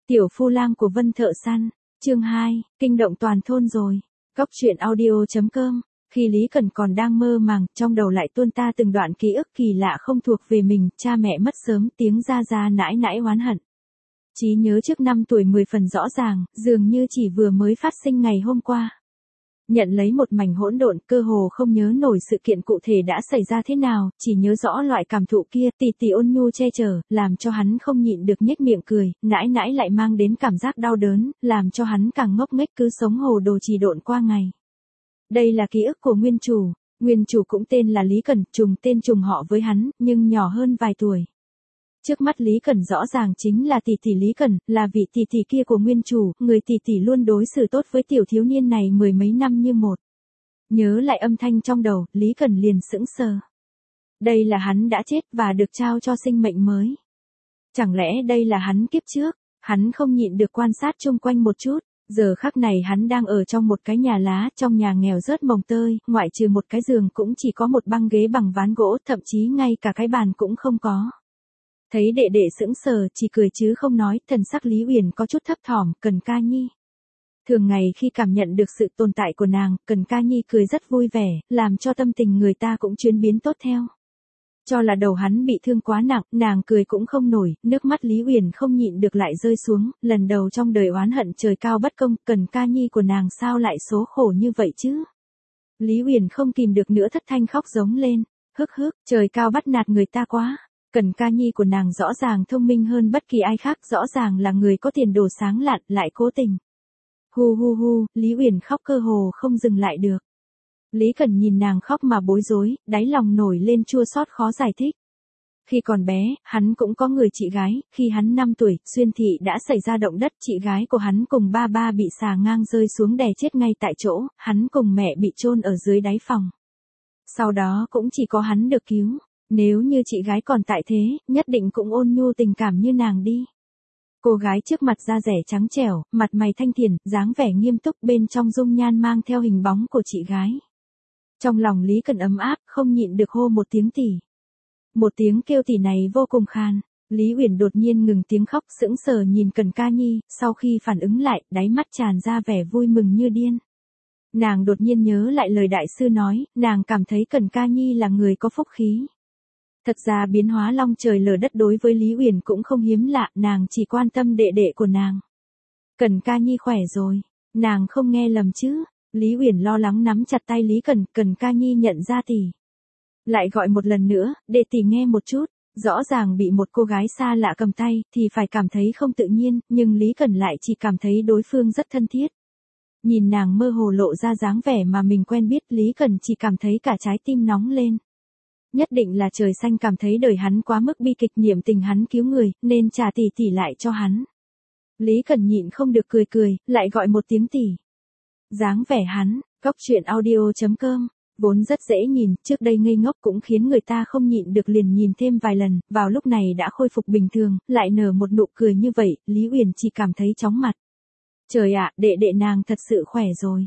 Tiểu phu lang của Vân Thợ Săn, chương 2, kinh động toàn thôn rồi. Góc truyện audio.com. Khi Lý Cần còn đang mơ màng, trong đầu lại tuôn ta từng đoạn ký ức kỳ lạ không thuộc về mình, cha mẹ mất sớm, tiếng ra ra nãi nãi oán hận. Trí nhớ trước 5 tuổi 10 phần rõ ràng, dường như chỉ vừa mới phát sinh ngày hôm qua. Nhận lấy một mảnh hỗn độn, cơ hồ không nhớ nổi sự kiện cụ thể đã xảy ra thế nào, chỉ nhớ rõ loại cảm thụ kia, tì tì ôn nhu che chở, làm cho hắn không nhịn được nhếch miệng cười, nãi nãi lại mang đến cảm giác đau đớn, làm cho hắn càng ngốc nghếch cứ sống hồ đồ trì độn qua ngày. Đây là ký ức của nguyên chủ cũng tên là Lý Cần, trùng tên trùng họ với hắn, nhưng nhỏ hơn vài tuổi. Trước mắt Lý Cần rõ ràng chính là tỷ tỷ Lý Cần, là vị tỷ tỷ kia của nguyên chủ, người tỷ tỷ luôn đối xử tốt với tiểu thiếu niên này mười mấy năm như một. Nhớ lại âm thanh trong đầu, Lý Cần liền sững sờ. Đây là hắn đã chết và được trao cho sinh mệnh mới. Chẳng lẽ đây là hắn kiếp trước? Hắn không nhịn được quan sát chung quanh một chút. Giờ khắc này hắn đang ở trong một cái nhà lá, trong nhà nghèo rớt mồng tơi, ngoại trừ một cái giường cũng chỉ có một băng ghế bằng ván gỗ, thậm chí ngay cả cái bàn cũng không có. Thấy đệ đệ sững sờ, chỉ cười chứ không nói, thần sắc Lý Uyển có chút thấp thỏm, Cần Ca Nhi. Thường ngày khi cảm nhận được sự tồn tại của nàng, Cần Ca Nhi cười rất vui vẻ, làm cho tâm tình người ta cũng chuyển biến tốt theo. Cho là đầu hắn bị thương quá nặng, nàng cười cũng không nổi, nước mắt Lý Uyển không nhịn được lại rơi xuống, lần đầu trong đời oán hận trời cao bất công, Cần Ca Nhi của nàng sao lại số khổ như vậy chứ? Lý Uyển không kìm được nữa thất thanh khóc giống lên, hức, trời cao bắt nạt người ta quá. Cần Ca Nhi của nàng rõ ràng thông minh hơn bất kỳ ai khác, rõ ràng là người có tiền đồ sáng lạn, lại cố tình. Hu, Lý Uyển khóc cơ hồ không dừng lại được. Lý Cần nhìn nàng khóc mà bối rối, đáy lòng nổi lên chua xót khó giải thích. Khi còn bé, hắn cũng có người chị gái, khi hắn 5 tuổi, Xuyên thị đã xảy ra động đất, chị gái của hắn cùng ba bị xà ngang rơi xuống đè chết ngay tại chỗ, hắn cùng mẹ bị chôn ở dưới đáy phòng. Sau đó cũng chỉ có hắn được cứu. Nếu như chị gái còn tại thế, nhất định cũng ôn nhu tình cảm như nàng đi. Cô gái trước mặt da dẻ trắng trẻo, mặt mày thanh thiền, dáng vẻ nghiêm túc, bên trong dung nhan mang theo hình bóng của chị gái. Trong lòng Lý Cần ấm áp, không nhịn được hô một tiếng tỷ. Một tiếng kêu tỷ này vô cùng khan. Lý Uyển đột nhiên ngừng tiếng khóc, sững sờ nhìn Cần Ca Nhi, sau khi phản ứng lại, đáy mắt tràn ra vẻ vui mừng như điên. Nàng đột nhiên nhớ lại lời đại sư nói, nàng cảm thấy Cần Ca Nhi là người có phúc khí. Thật ra biến hóa long trời lở đất đối với Lý Uyển cũng không hiếm lạ, nàng chỉ quan tâm đệ đệ của nàng. Cần Ca Nhi khỏe rồi, nàng không nghe lầm chứ? Lý Uyển lo lắng nắm chặt tay Lý Cần, Cần Ca Nhi nhận ra tỷ. Lại gọi một lần nữa, để tỷ nghe một chút. Rõ ràng bị một cô gái xa lạ cầm tay, thì phải cảm thấy không tự nhiên, nhưng Lý Cần lại chỉ cảm thấy đối phương rất thân thiết. Nhìn nàng mơ hồ lộ ra dáng vẻ mà mình quen biết, Lý Cần chỉ cảm thấy cả trái tim nóng lên. Nhất định là trời xanh cảm thấy đời hắn quá mức bi kịch, niệm tình hắn cứu người, nên trả tỷ tỷ lại cho hắn. Lý Cần nhịn không được cười, lại gọi một tiếng tỷ. Dáng vẻ hắn, góc truyện audio.com, vốn rất dễ nhìn, trước đây ngây ngốc cũng khiến người ta không nhịn được liền nhìn thêm vài lần, vào lúc này đã khôi phục bình thường, lại nở một nụ cười như vậy, Lý Uyển chỉ cảm thấy chóng mặt. Trời ạ, đệ nàng thật sự khỏe rồi.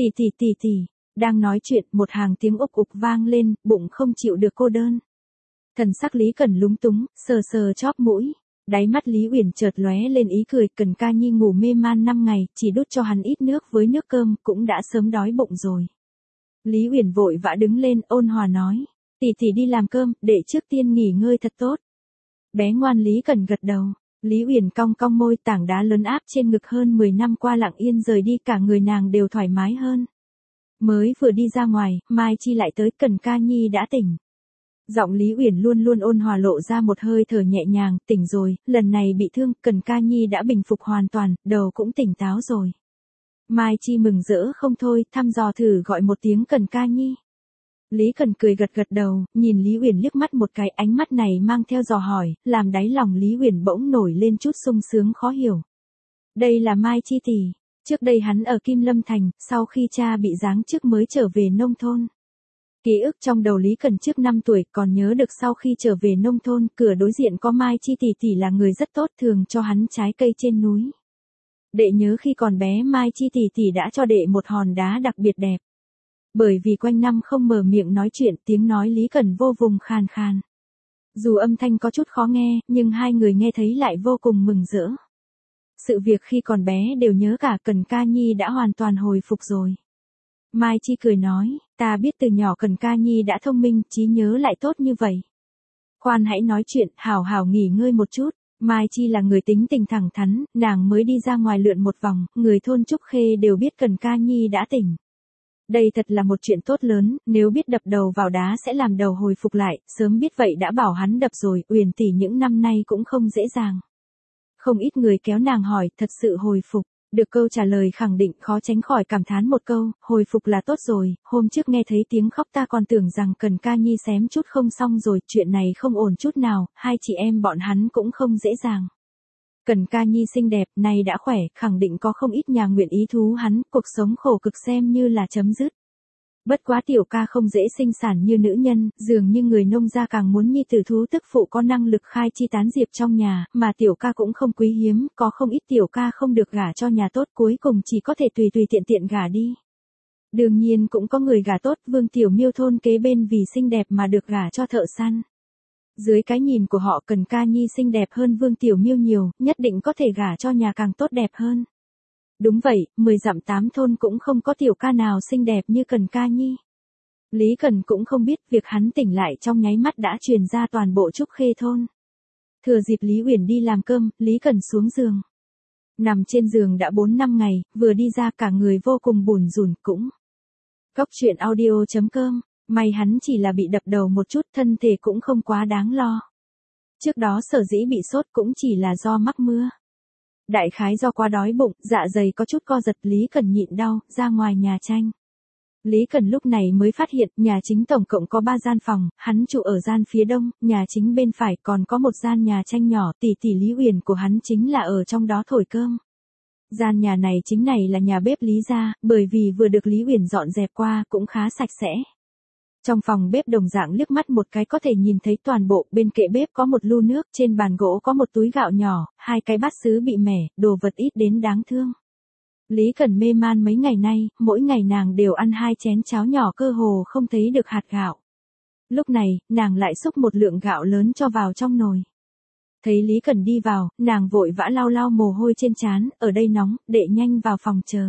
Tỷ. Đang nói chuyện, một hàng tiếng ục vang lên, bụng không chịu được cô đơn. Thần sắc Lý Cần lúng túng, sờ chóp mũi. Đáy mắt Lý Uyển chợt lóe lên ý cười, Cần Ca Nhi ngủ mê man 5 ngày, chỉ đút cho hắn ít nước với nước cơm, cũng đã sớm đói bụng rồi. Lý Uyển vội vã đứng lên, ôn hòa nói. Tỷ đi làm cơm, để trước tiên nghỉ ngơi thật tốt. Bé ngoan Lý Cần gật đầu. Lý Uyển cong môi, tảng đá lớn áp trên ngực hơn 10 năm qua lặng yên rời đi, cả người nàng đều thoải mái hơn. Mới vừa đi ra ngoài, Mai Chi lại tới, Cần Ca Nhi đã tỉnh. Giọng Lý Uyển luôn ôn hòa lộ ra một hơi thở nhẹ nhàng, tỉnh rồi, lần này bị thương, Cần Ca Nhi đã bình phục hoàn toàn, đầu cũng tỉnh táo rồi. Mai Chi mừng rỡ không thôi, thăm dò thử gọi một tiếng Cần Ca Nhi. Lý Cần cười gật đầu, nhìn Lý Uyển liếc mắt một cái, ánh mắt này mang theo dò hỏi, làm đáy lòng Lý Uyển bỗng nổi lên chút sung sướng khó hiểu. Đây là Mai Chi tỷ. Trước đây hắn ở Kim Lâm Thành, sau khi cha bị giáng chức mới trở về nông thôn. Ký ức trong đầu Lý Cần trước 5 tuổi, còn nhớ được sau khi trở về nông thôn, cửa đối diện có Mai Chi tỷ là người rất tốt, thường cho hắn trái cây trên núi. Đệ nhớ khi còn bé Mai Chi tỷ đã cho đệ một hòn đá đặc biệt đẹp. Bởi vì quanh năm không mở miệng nói chuyện, tiếng nói Lý Cần vô vùng khàn. Dù âm thanh có chút khó nghe, nhưng hai người nghe thấy lại vô cùng mừng rỡ. Sự việc khi còn bé đều nhớ cả, Cần Ca Nhi đã hoàn toàn hồi phục rồi. Mai Chi cười nói, ta biết từ nhỏ Cần Ca Nhi đã thông minh, trí nhớ lại tốt như vậy. Khoan hãy nói chuyện, hảo hảo nghỉ ngơi một chút. Mai Chi là người tính tình thẳng thắn, nàng mới đi ra ngoài lượn một vòng, người thôn Trúc Khê đều biết Cần Ca Nhi đã tỉnh. Đây thật là một chuyện tốt lớn, nếu biết đập đầu vào đá sẽ làm đầu hồi phục lại, sớm biết vậy đã bảo hắn đập rồi, Uyển tỷ những năm nay cũng không dễ dàng. Không ít người kéo nàng hỏi, thật sự hồi phục. Được câu trả lời khẳng định, khó tránh khỏi cảm thán một câu, hồi phục là tốt rồi, hôm trước nghe thấy tiếng khóc ta còn tưởng rằng Cần Ca Nhi xém chút không xong rồi, chuyện này không ổn chút nào, hai chị em bọn hắn cũng không dễ dàng. Cần Ca Nhi xinh đẹp, nay đã khỏe, khẳng định có không ít nhà nguyện ý thú hắn, cuộc sống khổ cực xem như là chấm dứt. Bất quá tiểu ca không dễ sinh sản như nữ nhân, dường như người nông gia càng muốn nhi tử thú tức phụ có năng lực khai chi tán diệp trong nhà, mà tiểu ca cũng không quý hiếm, có không ít tiểu ca không được gả cho nhà tốt cuối cùng chỉ có thể tùy tiện tiện gả đi. Đương nhiên cũng có người gả tốt, Vương Tiểu Miêu thôn kế bên vì xinh đẹp mà được gả cho thợ săn. Dưới cái nhìn của họ Cần Ca Nhi xinh đẹp hơn Vương Tiểu Miêu nhiều, nhất định có thể gả cho nhà càng tốt đẹp hơn. Đúng vậy, 10 dặm 8 thôn cũng không có tiểu ca nào xinh đẹp như Cần Ca Nhi. Lý Cần cũng không biết việc hắn tỉnh lại trong nháy mắt đã truyền ra toàn bộ Trúc Khê thôn. Thừa dịp Lý Uyển đi làm cơm, Lý Cần xuống giường. Nằm trên giường đã 4-5 ngày, vừa đi ra cả người vô cùng bủn rủn cũng. Goctruyện.audio.com, may hắn chỉ là bị đập đầu một chút, thân thể cũng không quá đáng lo. Trước đó sở dĩ bị sốt cũng chỉ là do mắc mưa. Đại khái do quá đói bụng, dạ dày có chút co giật, Lý Cần nhịn đau, ra ngoài nhà tranh. Lý Cần lúc này mới phát hiện, nhà chính tổng cộng có 3 gian phòng, hắn trụ ở gian phía đông, nhà chính bên phải còn có một gian nhà tranh nhỏ, tỷ tỷ Lý Uyển của hắn chính là ở trong đó thổi cơm. Gian nhà này chính này là nhà bếp Lý gia, bởi vì vừa được Lý Uyển dọn dẹp qua, cũng khá sạch sẽ. Trong phòng bếp đồng dạng liếc mắt một cái có thể nhìn thấy toàn bộ, bên kệ bếp có một lu nước, trên bàn gỗ có một túi gạo nhỏ, 2 cái bát sứ bị mẻ, đồ vật ít đến đáng thương. Lý Cần mê man mấy ngày nay, mỗi ngày nàng đều ăn 2 chén cháo nhỏ cơ hồ không thấy được hạt gạo. Lúc này, nàng lại xúc một lượng gạo lớn cho vào trong nồi. Thấy Lý Cần đi vào, nàng vội vã lau lau mồ hôi trên trán, ở đây nóng, đệ nhanh vào phòng chờ.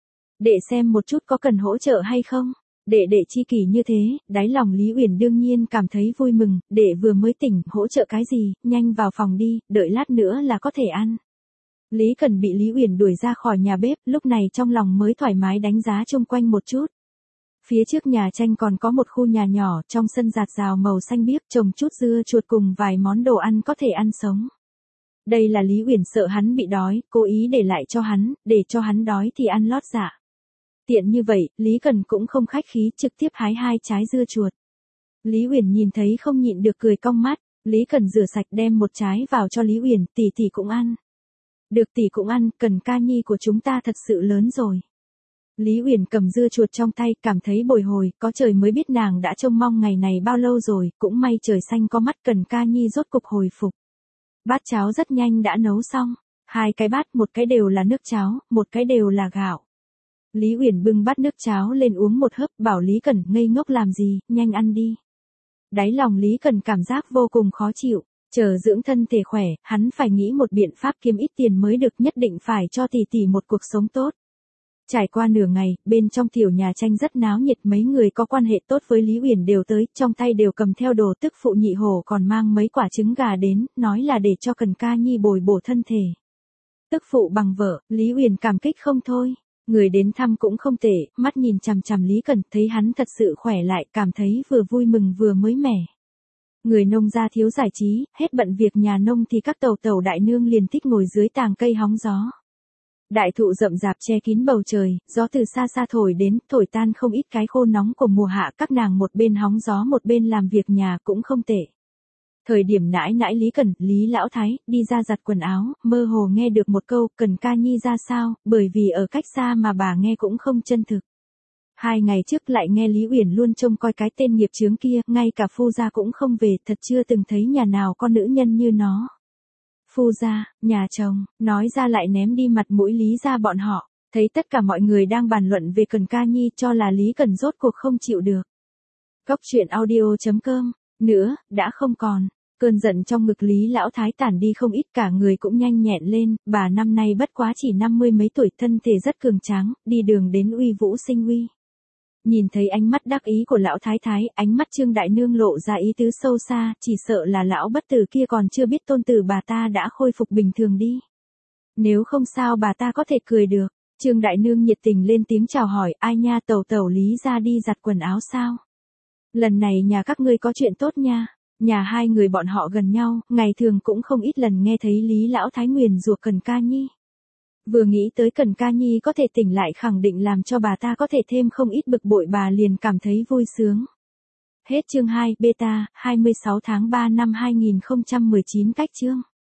Đệ xem một chút có cần hỗ trợ hay không? Đệ chi kỷ như thế, đáy lòng Lý Uyển đương nhiên cảm thấy vui mừng, đệ vừa mới tỉnh, hỗ trợ cái gì, nhanh vào phòng đi, đợi lát nữa là có thể ăn. Lý Cần bị Lý Uyển đuổi ra khỏi nhà bếp, lúc này trong lòng mới thoải mái đánh giá chung quanh một chút. Phía trước nhà tranh còn có một khu nhà nhỏ, trong sân rạt rào màu xanh biếc, trồng chút dưa chuột cùng vài món đồ ăn có thể ăn sống. Đây là Lý Uyển sợ hắn bị đói, cố ý để lại cho hắn, để cho hắn đói thì ăn lót dạ. Tiện như vậy, Lý Cần cũng không khách khí, trực tiếp hái 2 trái dưa chuột. Lý Uyển nhìn thấy không nhịn được cười cong mắt, Lý Cần rửa sạch đem một trái vào cho Lý Uyển, tỷ tỷ cũng ăn. Được tỷ cũng ăn, Cần Ca Nhi của chúng ta thật sự lớn rồi. Lý Uyển cầm dưa chuột trong tay, cảm thấy bồi hồi, có trời mới biết nàng đã trông mong ngày này bao lâu rồi, cũng may trời xanh có mắt, Cần Ca Nhi rốt cục hồi phục. Bát cháo rất nhanh đã nấu xong, 2 cái bát, một cái đều là nước cháo, một cái đều là gạo. Lý Uyển bưng bát nước cháo lên uống một hớp, bảo Lý Cần ngây ngốc làm gì, nhanh ăn đi. Đáy lòng Lý Cần cảm giác vô cùng khó chịu, chờ dưỡng thân thể khỏe, hắn phải nghĩ một biện pháp kiếm ít tiền mới được, nhất định phải cho tỷ tỷ một cuộc sống tốt. Trải qua nửa ngày, bên trong tiểu nhà tranh rất náo nhiệt, mấy người có quan hệ tốt với Lý Uyển đều tới, trong tay đều cầm theo đồ, tức phụ Nhị Hổ còn mang mấy quả trứng gà đến, nói là để cho Cần Ca Nhi bồi bổ thân thể. Tức phụ bằng vợ, Lý Uyển cảm kích không thôi. Người đến thăm cũng không tệ, mắt nhìn chằm chằm Lý Cần, thấy hắn thật sự khỏe lại, cảm thấy vừa vui mừng vừa mới mẻ. Người nông gia thiếu giải trí, hết bận việc nhà nông thì các tẩu đại nương liền thích ngồi dưới tàng cây hóng gió. Đại thụ rậm rạp che kín bầu trời, gió từ xa xa thổi đến, thổi tan không ít cái khô nóng của mùa hạ, các nàng một bên hóng gió một bên làm việc nhà cũng không tệ. Thời điểm nãi Lý Cần, Lý Lão Thái, đi ra giặt quần áo, mơ hồ nghe được một câu, Cần Ca Nhi ra sao, bởi vì ở cách xa mà bà nghe cũng không chân thực. 2 ngày trước lại nghe Lý Uyển luôn trông coi cái tên nghiệp chướng kia, ngay cả phu gia cũng không về, thật chưa từng thấy nhà nào có nữ nhân như nó. Phu gia, nhà chồng, nói ra lại ném đi mặt mũi Lý gia bọn họ, thấy tất cả mọi người đang bàn luận về Cần Ca Nhi cho là Lý Cần rốt cuộc không chịu được. Goctruyện.audio.com, nữa, đã không còn. Cơn giận trong ngực Lý Lão Thái tản đi không ít, cả người cũng nhanh nhẹn lên, bà năm nay bất quá chỉ 50 mấy tuổi, thân thể rất cường tráng, đi đường đến uy vũ sinh uy. Nhìn thấy ánh mắt đắc ý của Lão Thái Thái, ánh mắt Trương Đại Nương lộ ra ý tứ sâu xa, chỉ sợ là lão bất tử kia còn chưa biết tôn tử bà ta đã khôi phục bình thường đi. Nếu không sao bà ta có thể cười được. Trương Đại Nương nhiệt tình lên tiếng chào hỏi, ai nha, tẩu tẩu Lý ra đi giặt quần áo sao? Lần này nhà các ngươi có chuyện tốt nha. Nhà hai người bọn họ gần nhau, ngày thường cũng không ít lần nghe thấy Lý Lão Thái nguyền rủa Cần Ca Nhi. Vừa nghĩ tới Cần Ca Nhi có thể tỉnh lại khẳng định làm cho bà ta có thể thêm không ít bực bội, bà liền cảm thấy vui sướng. Hết chương 2, beta, 26 tháng 3 năm 2019 cách chương.